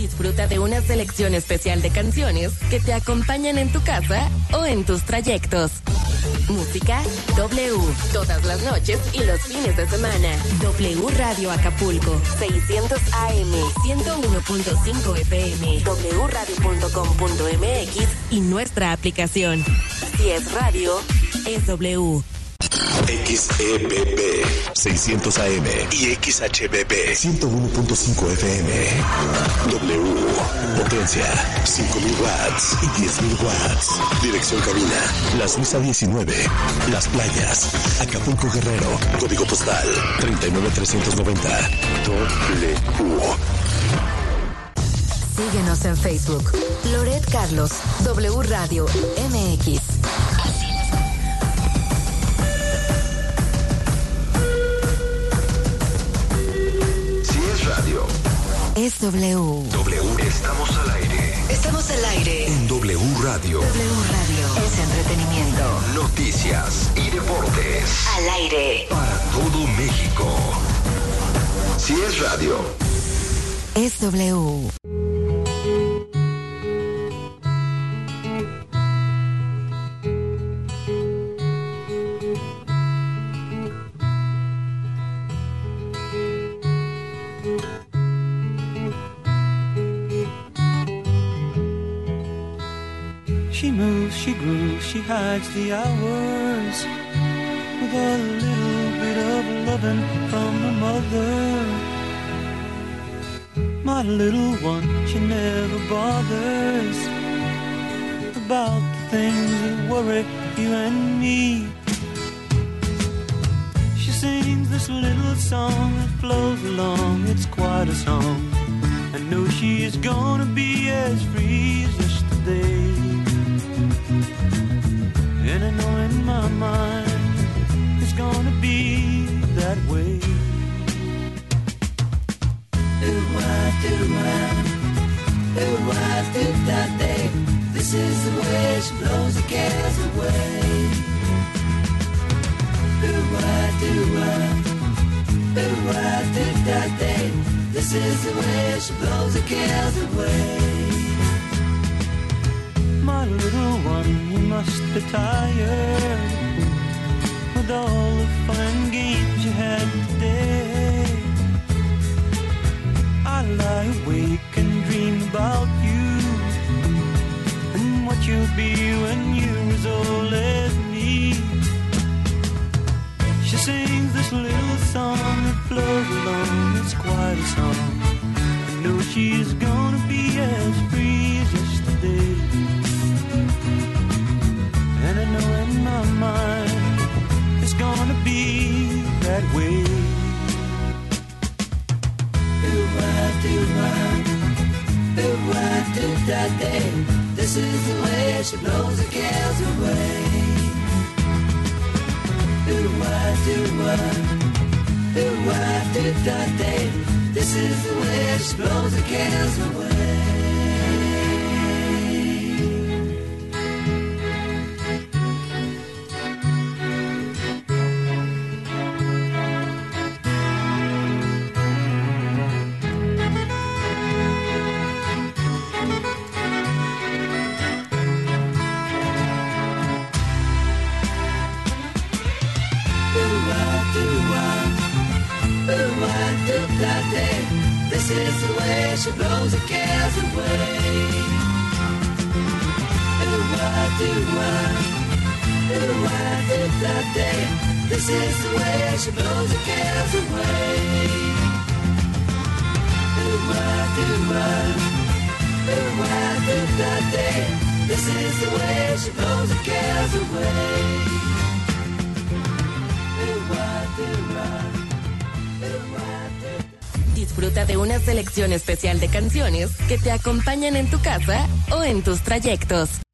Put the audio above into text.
Disfruta de una selección especial de canciones que te acompañan en tu casa o en tus trayectos. Música W, todas las noches y los fines de semana. W Radio Acapulco, 600 AM, 101.5 FM, wradio.com.mx y nuestra aplicación. Si es radio, es W. XEBB 600 AM y XHBB 101.5 FM. W, potencia 5,000 watts y 10,000 watts. Dirección cabina, La Suiza 19, Las Playas, Acapulco Guerrero, código postal 39390. W. Síguenos en Facebook. Loret Carlos, W Radio MX. Radio. Es W. W. Estamos al aire. Estamos al aire. En W Radio. W Radio. Es entretenimiento. Noticias y deportes. Al aire. Para todo México. Si es radio. Es W. She moves, she grooves, she hides the hours with a little bit of loving from her mother. My little one, she never bothers about the things that worry you and me. She sings this little song that flows along, it's quite a song. I know she is gonna be as free as yesterday. And I know in my mind it's gonna be that way. This is the way she blows the cares away. This is the way she blows the cares away. My little one, you must be tired with all the fun and games you had today. I lie awake and dream about you and what you'll be when you're as old as me. She sings this little song that flows along, it's quite a song. I know she's gonna be as free as yesterday. And I know in my mind it's gonna be that way. This is the way she blows the cares away. This is the way she blows the cares away. This is the way she blows the cares away. This is the way she blows the cares away. This is the way she blows the cares away. Disfruta de una selección especial de canciones que te acompañan en tu casa o en tus trayectos.